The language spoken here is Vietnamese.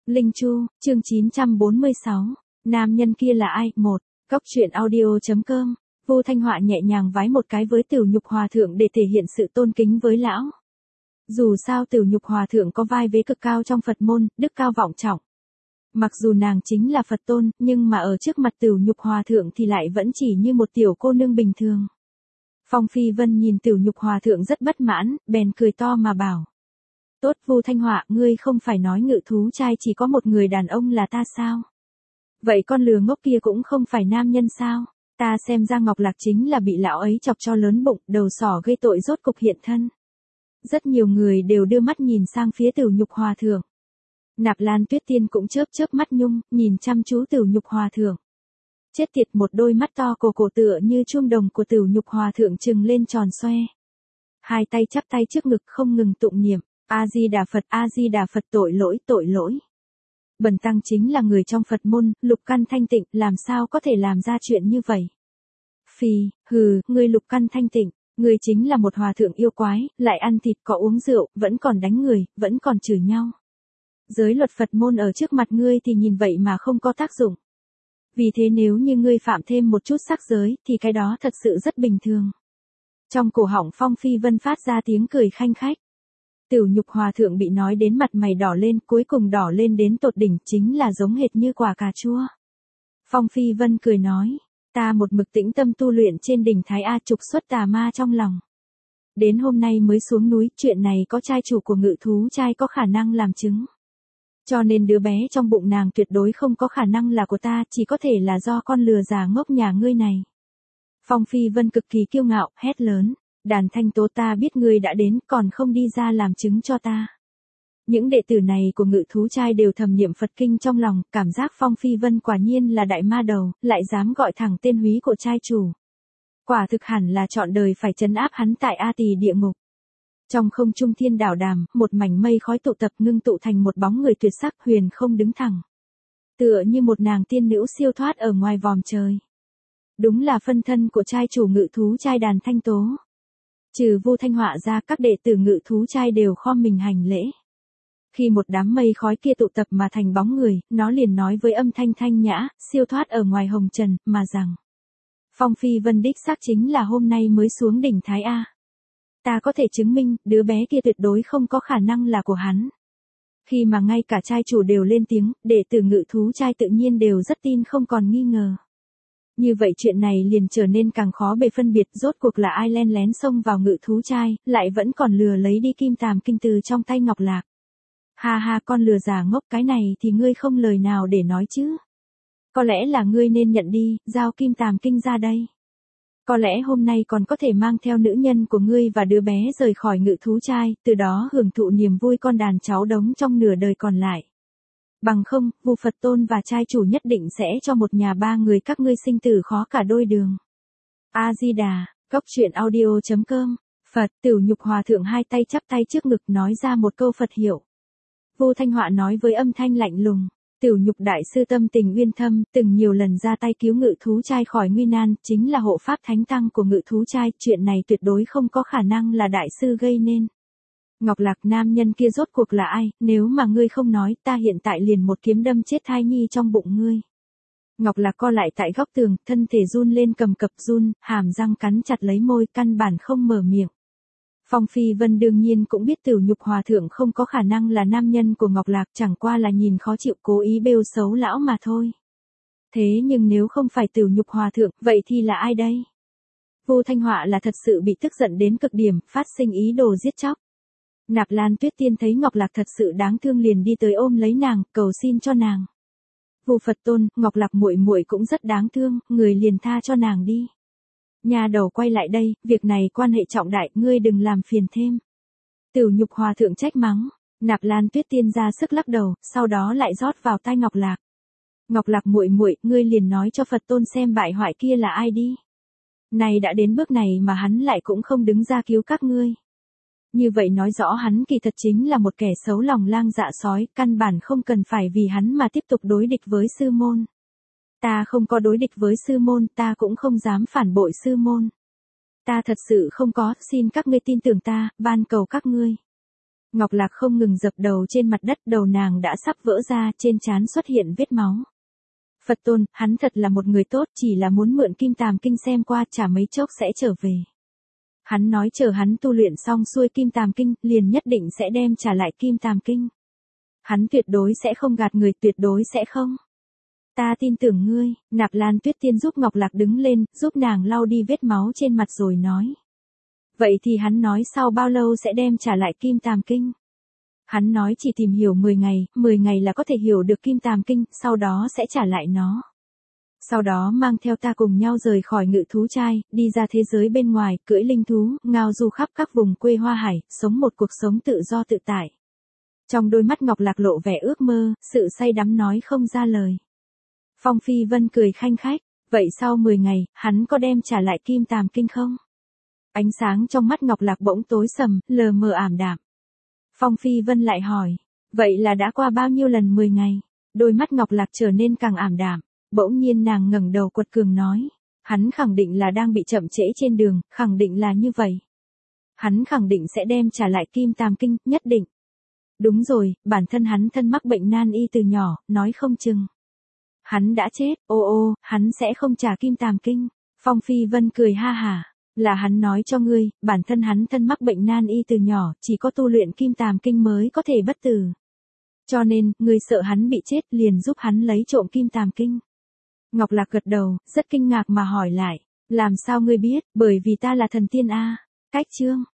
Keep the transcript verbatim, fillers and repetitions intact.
Linh Chu, chương chín trăm bốn mươi sáu. Nam nhân kia là ai? Một. Góc truyện audio.com. Vu Thanh Họa nhẹ nhàng vái một cái với Tửu Nhục Hòa thượng để thể hiện sự tôn kính với lão. Dù sao Tửu Nhục Hòa thượng có vai vế cực cao trong Phật môn, đức cao vọng trọng. Mặc dù nàng chính là Phật tôn, nhưng mà ở trước mặt Tửu Nhục Hòa thượng thì lại vẫn chỉ như một tiểu cô nương bình thường. Phong Phi Vân nhìn Tửu Nhục Hòa thượng rất bất mãn, bèn cười to mà bảo. Tốt Vu Thanh Họa, ngươi không phải nói ngự thú trai chỉ có một người đàn ông là ta sao? Vậy con lừa ngốc kia cũng không phải nam nhân sao? Ta xem ra Ngọc Lạc chính là bị lão ấy chọc cho lớn bụng, đầu sỏ gây tội rốt cục hiện thân. Rất nhiều người đều đưa mắt nhìn sang phía Tửu Nhục Hòa thượng. Nạp Lan Tuyết Tiên cũng chớp chớp mắt nhung, nhìn chăm chú Tửu Nhục Hòa thượng. Chết tiệt, một đôi mắt to cổ cổ tựa như chuông đồng của Tửu Nhục Hòa thượng trừng lên tròn xoe. Hai tay chắp tay trước ngực không ngừng tụng niệm. A-di-đà Phật, A-di-đà Phật, tội lỗi, tội lỗi. Bần tăng chính là người trong Phật môn, lục căn thanh tịnh, làm sao có thể làm ra chuyện như vậy? Phì, hừ, ngươi lục căn thanh tịnh, ngươi chính là một hòa thượng yêu quái, lại ăn thịt có uống rượu, vẫn còn đánh người, vẫn còn chửi nhau. Giới luật Phật môn ở trước mặt ngươi thì nhìn vậy mà không có tác dụng. Vì thế nếu như ngươi phạm thêm một chút sắc giới, thì cái đó thật sự rất bình thường. Trong cổ họng Phong Phi Vân phát ra tiếng cười khanh khách. Tửu Nhục Hòa thượng bị nói đến mặt mày đỏ lên, cuối cùng đỏ lên đến tột đỉnh, chính là giống hệt như quả cà chua. Phong Phi Vân cười nói, ta một mực tĩnh tâm tu luyện trên đỉnh Thái A trục xuất tà ma trong lòng. Đến hôm nay mới xuống núi, chuyện này có trai chủ của ngự thú trai có khả năng làm chứng. Cho nên đứa bé trong bụng nàng tuyệt đối không có khả năng là của ta, chỉ có thể là do con lừa già ngốc nhà ngươi này. Phong Phi Vân cực kỳ kiêu ngạo, hét lớn. Đàn Thanh Tố, ta biết ngươi đã đến, còn không đi ra làm chứng cho ta. Những đệ tử này của ngự thú trai đều thầm niệm Phật kinh trong lòng, cảm giác Phong Phi Vân quả nhiên là đại ma đầu, lại dám gọi thẳng tên húy của trai chủ. Quả thực hẳn là trọn đời phải trấn áp hắn tại A Tỳ địa ngục. Trong không trung thiên đảo đàm, một mảnh mây khói tụ tập ngưng tụ thành một bóng người tuyệt sắc huyền không đứng thẳng. Tựa như một nàng tiên nữ siêu thoát ở ngoài vòm trời. Đúng là phân thân của trai chủ ngự thú trai Đàn Thanh Tố. Trừ Vu Thanh Họa ra, các đệ tử ngự thú trai đều khom mình hành lễ. Khi một đám mây khói kia tụ tập mà thành bóng người, nó liền nói với âm thanh thanh nhã, siêu thoát ở ngoài hồng trần, mà rằng. Phong Phi Vân đích xác chính là hôm nay mới xuống đỉnh Thái A. Ta có thể chứng minh, đứa bé kia tuyệt đối không có khả năng là của hắn. Khi mà ngay cả trai chủ đều lên tiếng, đệ tử ngự thú trai tự nhiên đều rất tin không còn nghi ngờ. Như vậy chuyện này liền trở nên càng khó bề phân biệt, rốt cuộc là ai len lén xông vào ngự thú trai, lại vẫn còn lừa lấy đi kim tàm kinh từ trong tay Ngọc Lạc. Ha ha, con lừa già ngốc, cái này thì ngươi không lời nào để nói chứ. Có lẽ là ngươi nên nhận đi, giao kim tàm kinh ra đây. Có lẽ hôm nay còn có thể mang theo nữ nhân của ngươi và đứa bé rời khỏi ngự thú trai, từ đó hưởng thụ niềm vui con đàn cháu đống trong nửa đời còn lại. Bằng không, Vu Phật tôn và trai chủ nhất định sẽ cho một nhà ba người các ngươi sinh tử khó cả đôi đường. A-di-đà, góc truyện audio.com. Phật, Tửu Nhục Hòa thượng hai tay chắp tay trước ngực nói ra một câu Phật hiệu. Vu Thanh Họa nói với âm thanh lạnh lùng. Tửu Nhục đại sư tâm tình uyên thâm, từng nhiều lần ra tay cứu ngự thú trai khỏi nguy nan, chính là hộ pháp thánh tăng của ngự thú trai, chuyện này tuyệt đối không có khả năng là đại sư gây nên. Ngọc Lạc, nam nhân kia rốt cuộc là ai, nếu mà ngươi không nói, ta hiện tại liền một kiếm đâm chết thai nhi trong bụng ngươi. Ngọc Lạc co lại tại góc tường, thân thể run lên cầm cập run, hàm răng cắn chặt lấy môi, căn bản không mở miệng. Phong Phi Vân đương nhiên cũng biết Tửu Nhục Hòa thượng không có khả năng là nam nhân của Ngọc Lạc, chẳng qua là nhìn khó chịu cố ý bêu xấu lão mà thôi. Thế nhưng nếu không phải Tửu Nhục Hòa thượng, vậy thì là ai đây? Vu Thanh Họa là thật sự bị tức giận đến cực điểm, phát sinh ý đồ giết chóc. Nạp Lan Tuyết Tiên thấy Ngọc Lạc thật sự đáng thương liền đi tới ôm lấy nàng, cầu xin cho nàng. Vu Phật tôn, Ngọc Lạc muội muội cũng rất đáng thương, người liền tha cho nàng đi. Nhà đầu quay lại đây, việc này quan hệ trọng đại, ngươi đừng làm phiền thêm. Tửu Nhục Hòa thượng trách mắng, Nạp Lan Tuyết Tiên ra sức lắc đầu, sau đó lại rót vào tai Ngọc Lạc. Ngọc Lạc muội muội, ngươi liền nói cho Phật tôn xem bại hoại kia là ai đi. Này đã đến bước này mà hắn lại cũng không đứng ra cứu các ngươi. Như vậy nói rõ hắn kỳ thật chính là một kẻ xấu lòng lang dạ sói, căn bản không cần phải vì hắn mà tiếp tục đối địch với sư môn. Ta không có đối địch với sư môn, ta cũng không dám phản bội sư môn. Ta thật sự không có, xin các ngươi tin tưởng ta, van cầu các ngươi. Ngọc Lạc không ngừng dập đầu trên mặt đất, đầu nàng đã sắp vỡ ra, trên trán xuất hiện vết máu. Phật tôn, hắn thật là một người tốt, chỉ là muốn mượn Kim Tàm Kinh xem qua, chả mấy chốc sẽ trở về. Hắn nói chờ hắn tu luyện xong xuôi Kim Tàm Kinh, liền nhất định sẽ đem trả lại Kim Tàm Kinh. Hắn tuyệt đối sẽ không gạt người, tuyệt đối sẽ không. Ta tin tưởng ngươi. Nạp Lan Tuyết Tiên giúp Ngọc Lạc đứng lên, giúp nàng lau đi vết máu trên mặt rồi nói. Vậy thì hắn nói sau bao lâu sẽ đem trả lại Kim Tàm Kinh? Hắn nói chỉ tìm hiểu mười ngày, mười ngày là có thể hiểu được Kim Tàm Kinh, sau đó sẽ trả lại nó. Sau đó mang theo ta cùng nhau rời khỏi Ngự Thú Trai, đi ra thế giới bên ngoài, cưỡi linh thú, ngao du khắp các vùng quê Hoa Hải, sống một cuộc sống tự do tự tại. Trong đôi mắt Ngọc Lạc lộ vẻ ước mơ, sự say đắm nói không ra lời. Phong Phi Vân cười khanh khách, vậy sau mười ngày, hắn có đem trả lại Kim Tàm Kinh không? Ánh sáng trong mắt Ngọc Lạc bỗng tối sầm, lờ mờ ảm đạm. Phong Phi Vân lại hỏi, vậy là đã qua bao nhiêu lần mười ngày? Đôi mắt Ngọc Lạc trở nên càng ảm đạm, bỗng nhiên nàng ngẩng đầu quật cường nói, hắn khẳng định là đang bị chậm trễ trên đường, khẳng định là như vậy. Hắn khẳng định sẽ đem trả lại Kim Tàm Kinh, nhất định. Đúng rồi, bản thân hắn thân mắc bệnh nan y từ nhỏ, nói không chừng. Hắn đã chết, ô ô, hắn sẽ không trả Kim Tàm Kinh. Phong Phi Vân cười ha hả, là hắn nói cho ngươi, bản thân hắn thân mắc bệnh nan y từ nhỏ, chỉ có tu luyện Kim Tàm Kinh mới có thể bất tử. Cho nên, ngươi sợ hắn bị chết liền giúp hắn lấy trộm Kim Tàm Kinh. Ngọc Lạc gật đầu, rất kinh ngạc mà hỏi lại, làm sao ngươi biết, bởi vì ta là thần tiên a. Cách chương